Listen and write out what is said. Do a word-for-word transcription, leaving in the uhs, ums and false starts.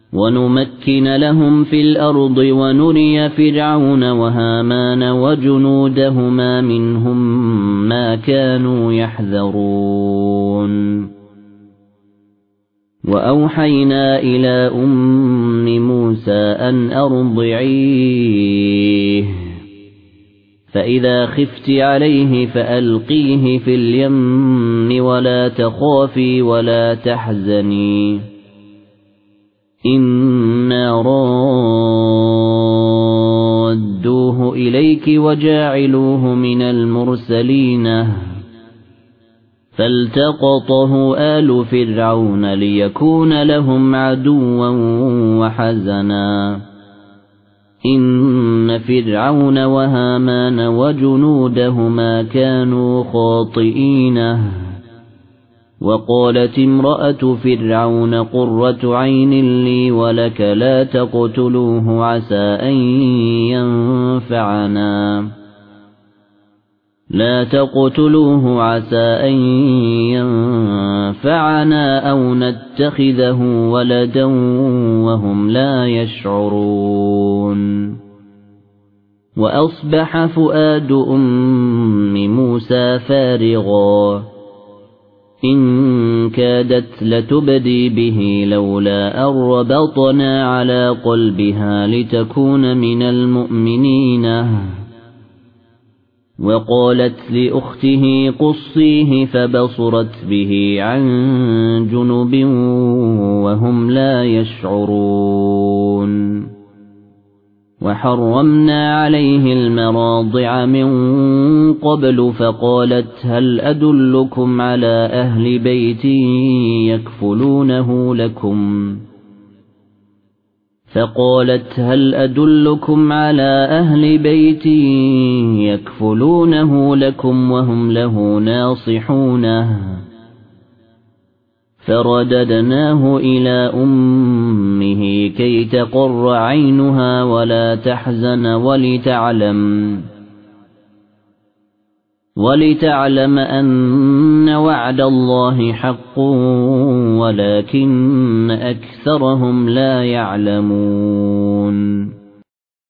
ونمكن لهم في الأرض ونري فرعون وهامان وجنودهما منهم ما كانوا يحذرون وأوحينا إلى أم موسى أن أرضعيه فإذا خفت عليه فألقيه في اليم ولا تخافي ولا تحزني إنا رادوه إليك وجاعلوه من المرسلين فالتقطه آل فرعون ليكون لهم عدوا وحزنا إن فرعون وهامان وجنودهما كانوا خاطئين وقالت امرأة فرعون قرة عين لي ولك لا تقتلوه عسى أن ينفعنا لا تقتلوه عسى أن ينفعنا أو نتخذه ولدا وهم لا يشعرون وأصبح فؤاد أم موسى فارغا إن كادت لتبدي به لولا أن ربطنا على قلبها لتكون من المؤمنين وقالت لأخته قصيه فبصرت به عن جنب وهم لا يشعرون وحرمنا عليه المراضع من قبل فقالت هل أدلكم على أهل بيت يكفلونه لكم فقالت هل أدلكم على أهل بيت يكفلونه لكم وهم له ناصحون فرددناه إلى أمه كي تقر عينها ولا تحزن ولتعلم ولتعلم أن وعد الله حق ولكن أكثرهم لا يعلمون